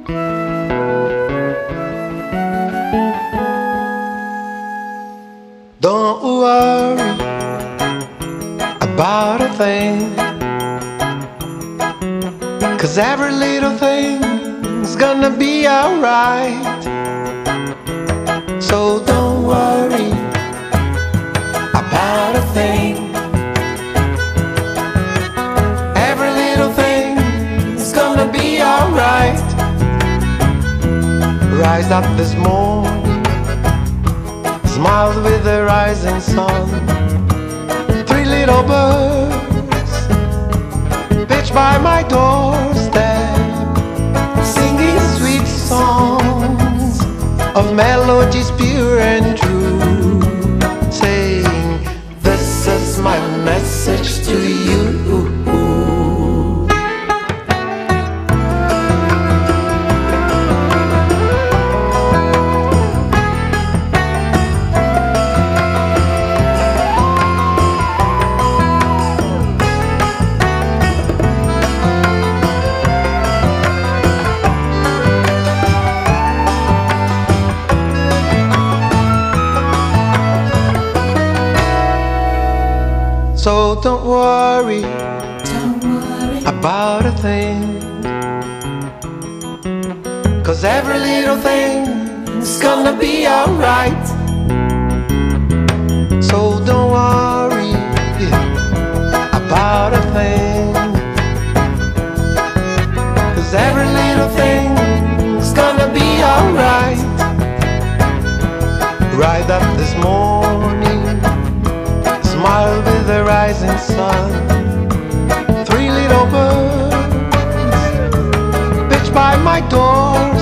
Don't worry about a thing, 'cause every little thing's gonna be alright. So don't worry about a thing. Every little thing's gonna be alright. Rise up this morning, smiled with the rising sun. Three little birds pitched by my doorstep, singing sweet songs of melodies pure and true, saying, this is my message to you. So don't worry about a thing, 'cause every little thing's gonna be alright. So don't worry about a thing, 'cause every little thing's gonna be alright. Ride up this morning, smile with the rising sun. Three little birds pitched by my door,